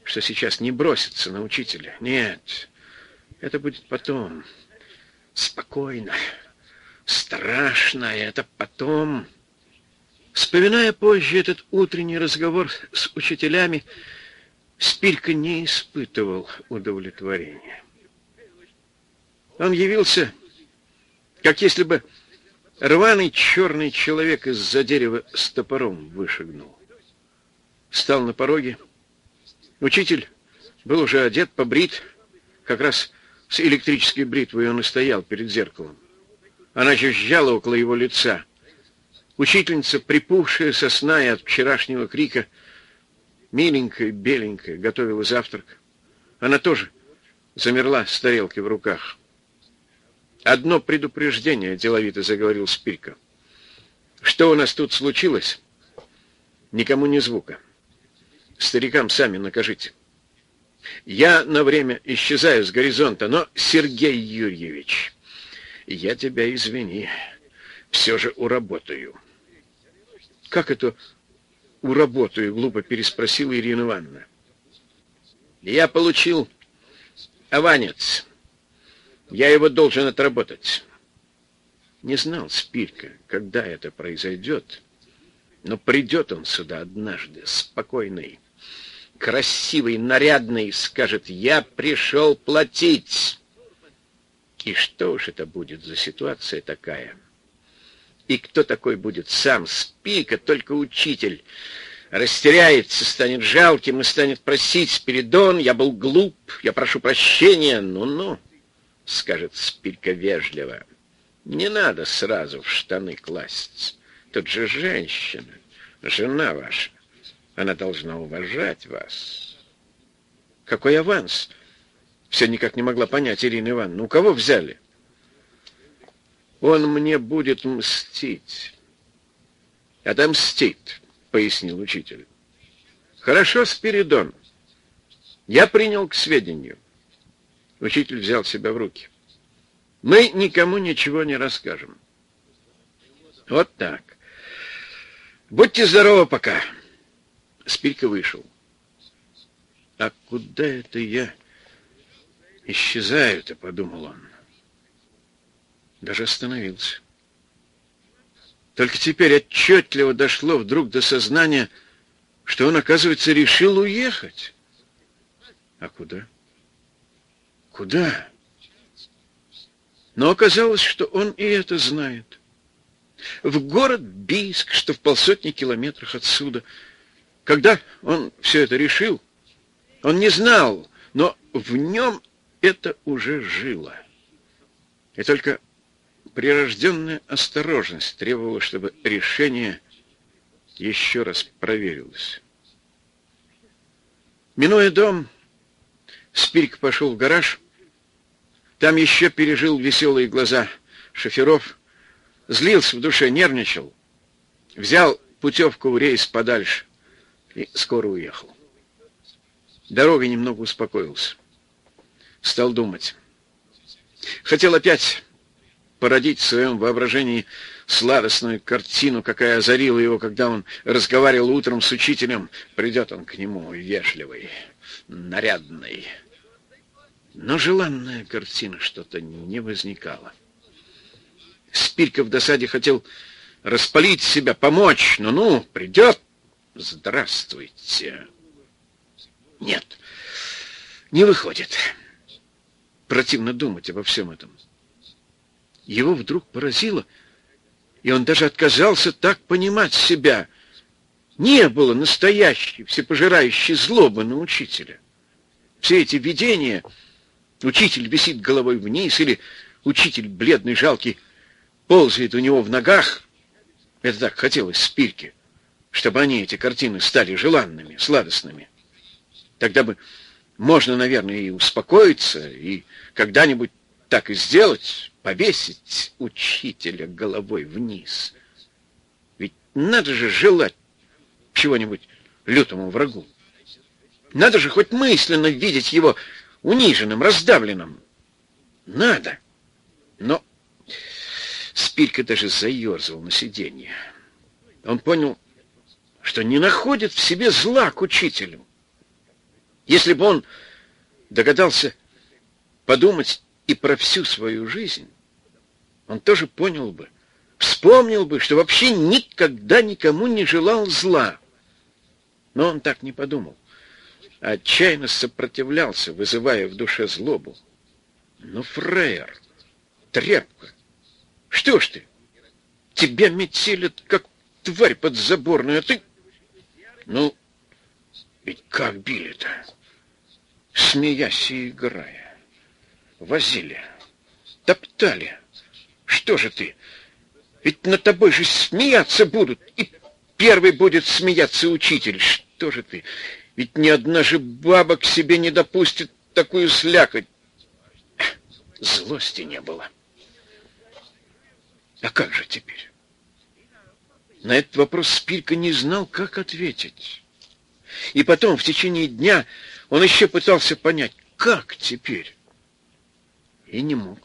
что сейчас не бросится на учителя. Нет, это будет потом. Спокойно. Страшно это потом. Вспоминая позже этот утренний разговор с учителями, Спирка не испытывал удовлетворения. Он явился, как если бы рваный черный человек из-за дерева с топором вышагнул. Встал на пороге. Учитель был уже одет, побрит. Как раз с электрической бритвой он и стоял перед зеркалом. Она жужжала около его лица. Учительница, припухшая со сна и от вчерашнего крика, миленькая, беленькая, готовила завтрак. Она тоже замерла с тарелкой в руках. «Одно предупреждение», — деловито заговорил Спирка. «Что у нас тут случилось? Никому ни звука. Старикам сами накажите. Я на время исчезаю с горизонта, но, Сергей Юрьевич, я тебя извини, все же уработаю». «Как это уработаю?» — глупо переспросила Ирина Ивановна. «Я получил аванец. Я его должен отработать». Не знал Спирка, когда это произойдет, но придет он сюда однажды, спокойный, красивый, нарядный, скажет: «Я пришел платить». И что уж это будет за ситуация такая? И кто такой будет сам Спирка, только учитель? Растеряется, станет жалким и станет просить: «Спиридон, я был глуп, я прошу прощения». «Ну-ну», — скажет Спирка вежливо, — «не надо сразу в штаны класть. Тут же женщина, жена ваша. Она должна уважать вас». «Какой аванс?» — все никак не могла понять Ирина Ивановна. «У кого взяли?» «Он мне будет мстить». «Отомстит», — пояснил учитель. «Хорошо, Спиридон. Я принял к сведению». Учитель взял себя в руки. «Мы никому ничего не расскажем». «Вот так. Будьте здоровы пока». Спирка вышел. «А куда это я исчезаю-то?» — подумал он. Даже остановился. Только теперь отчетливо дошло вдруг до сознания, что он, оказывается, решил уехать. А куда? Куда? Но оказалось, что он и это знает. В город Бийск, что в полсотни километрах отсюда. Когда он все это решил, он не знал, но в нем это уже жило. И только прирожденная осторожность требовала, чтобы решение еще раз проверилось. Минуя дом, Спирка пошел в гараж. Там еще пережил веселые глаза шоферов, злился в душе, нервничал, взял путевку в рейс подальше и скоро уехал. Дорогой немного успокоился. Стал думать. Хотел опять породить в своем воображении сладостную картину, какая озарила его, когда он разговаривал утром с учителем. Придет он к нему вежливый, нарядный. Но желанная картина что-то не возникала. Спирка в досаде хотел распалить себя, помочь. Ну-ну, придет. Здравствуйте. Нет, не выходит. Противно думать обо всем этом. Его вдруг поразило, и он даже отказался так понимать себя. Не было настоящей, всепожирающей злобы на учителя. Все эти видения: учитель висит головой вниз, или учитель бледный, жалкий, ползает у него в ногах. Это так хотелось Спирке, чтобы они, эти картины, стали желанными, сладостными. Тогда бы можно, наверное, и успокоиться, и когда-нибудь так и сделать, повесить учителя головой вниз. Ведь надо же желать чего-нибудь лютому врагу. Надо же хоть мысленно видеть его униженным, раздавленным. Надо. Но Спирка даже заерзал на сиденье. Он понял, что не находит в себе зла к учителю. Если бы он догадался подумать и про всю свою жизнь, он тоже понял бы, вспомнил бы, что вообще никогда никому не желал зла. Но он так не подумал, а отчаянно сопротивлялся, вызывая в душе злобу. Ну, фрейер, тряпка, что ж ты? Тебя метелят, как тварь подзаборную, а ты... Ну, ведь как били-то? Смеясь и играя. Возили, топтали. Что же ты? Ведь над тобой же смеяться будут. И первый будет смеяться учитель. Что же ты? Ведь ни одна же баба к себе не допустит такую слякоть. Злости не было. А как же теперь? На этот вопрос Спирка не знал, как ответить. И потом, в течение дня, он еще пытался понять, как теперь. И не мог.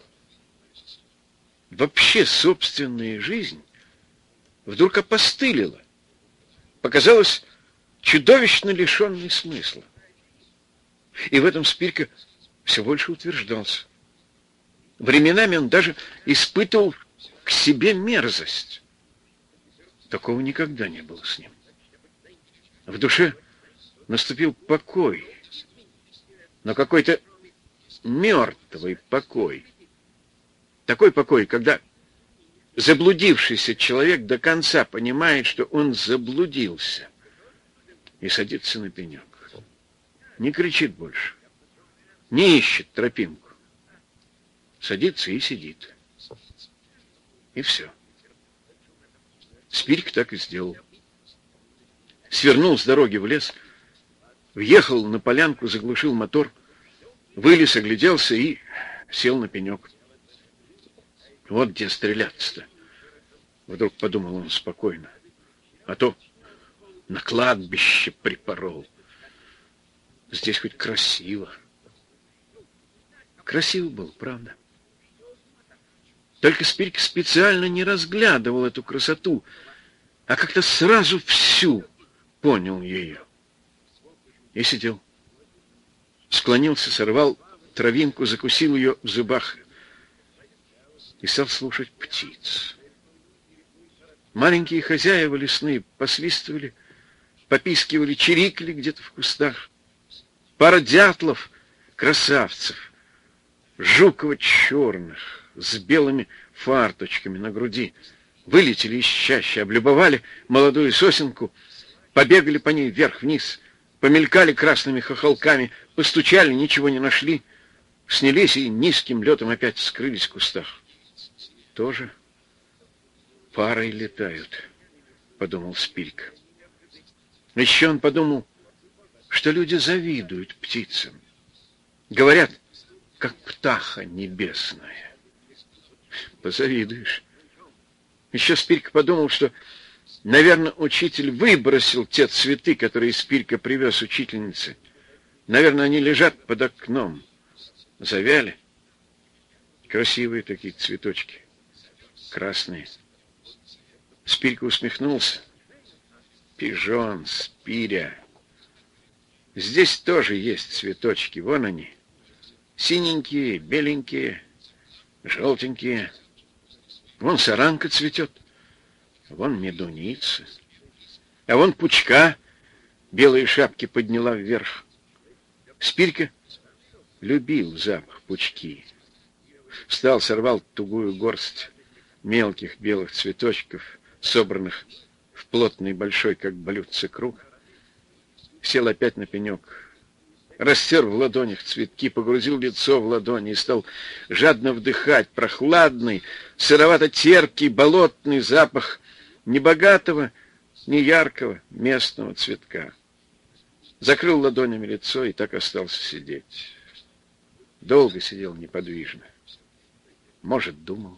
Вообще собственная жизнь вдруг опостылила, показалась чудовищно лишенной смысла. И в этом Спирка все больше утверждался. Временами он даже испытывал к себе мерзость. Такого никогда не было с ним. В душе наступил покой, но какой-то мертвый покой. Такой покой, когда заблудившийся человек до конца понимает, что он заблудился, и садится на пенек. Не кричит больше, не ищет тропинку. Садится и сидит. И все. Спирик так и сделал. Свернул с дороги в лес, въехал на полянку, заглушил мотор, вылез, огляделся и сел на пенек. Вот где стреляться-то, вдруг подумал он спокойно. А то на кладбище припорол. Здесь хоть красиво. Красиво было, правда. Только Спирик специально не разглядывал эту красоту, а как-то сразу всю понял ее. И сидел. Склонился, сорвал травинку, закусил ее в зубах и стал слушать птиц. Маленькие хозяева лесные посвистывали, попискивали, чирикали где-то в кустах. Пара дятлов, красавцев, жуково-черных, с белыми фарточками на груди, вылетели из чащи, облюбовали молодую сосенку, побегали по ней вверх-вниз, помелькали красными хохолками, постучали, ничего не нашли, снялись и низким летом опять скрылись в кустах. Тоже парой летают, подумал Спирик. Еще он подумал, что люди завидуют птицам. Говорят, как птаха небесная. Позавидуешь. Еще Спирик подумал, что, наверное, учитель выбросил те цветы, которые Спирка привез учительнице. Наверное, они лежат под окном. Завяли. Красивые такие цветочки. Красные. Спирка усмехнулся. Пижон, Спиря. Здесь тоже есть цветочки. Вон они. Синенькие, беленькие, желтенькие. Вон саранка цветет. Вон медуница. А вон пучка белые шапки подняла вверх. Спирка любил запах пучки. Встал, сорвал тугую горсть мелких белых цветочков, собранных в плотный большой, как блюдце, круг. Сел опять на пенек. Растер в ладонях цветки, погрузил лицо в ладони и стал жадно вдыхать прохладный, сыровато-терпкий, болотный запах небогатого, неяркого местного цветка. Закрыл ладонями лицо и так остался сидеть. Долго сидел неподвижно. Может, думал,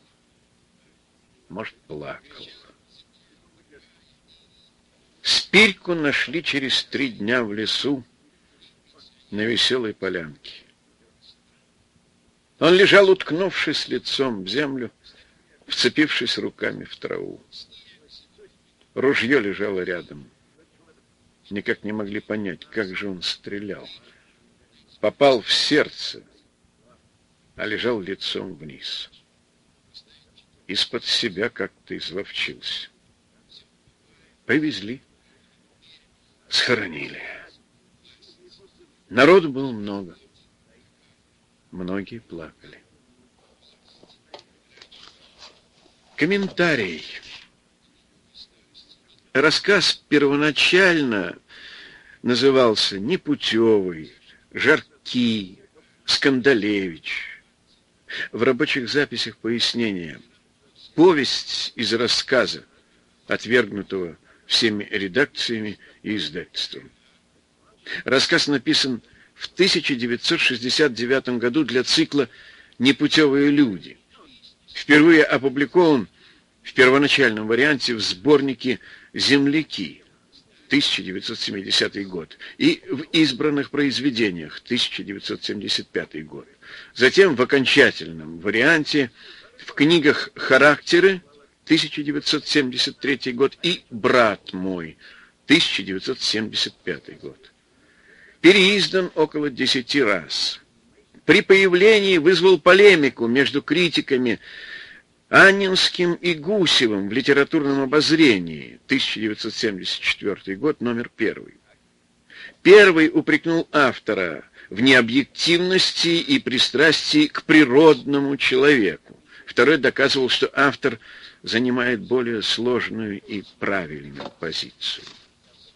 может, плакал. Спирьку нашли через три дня в лесу, на веселой полянке. Он лежал, уткнувшись лицом в землю, вцепившись руками в траву. Ружье лежало рядом. Никак не могли понять, как же он стрелял. попал в сердце, а лежал лицом вниз. Из-под себя как-то изловчился. Повезли, схоронили. Народу было много. Многие плакали. Комментарий. Рассказ первоначально назывался «Непутевый», «Жаркий», «Скандалевич». В рабочих записях пояснение. Повесть из рассказа, отвергнутого всеми редакциями и издательством. Рассказ написан в тысяча девятьсот шестьдесят девятом году для цикла «Непутевые люди». Впервые опубликован в первоначальном варианте в сборнике «Земляки» тысяча девятьсот семидесятый год и в избранных произведениях тысяча девятьсот семьдесят пятый год. Затем в окончательном варианте в книгах «Характеры» тысяча девятьсот семьдесят третий год и «Брат мой» тысяча девятьсот семьдесят пятый год. Переиздан около десяти раз. При появлении вызвал полемику между критиками Анненским и Гусевым в литературном обозрении, тысяча девятьсот семьдесят четвёртый год, номер первый. Первый упрекнул автора в необъективности и пристрастии к природному человеку. Второй доказывал, что автор занимает более сложную и правильную позицию.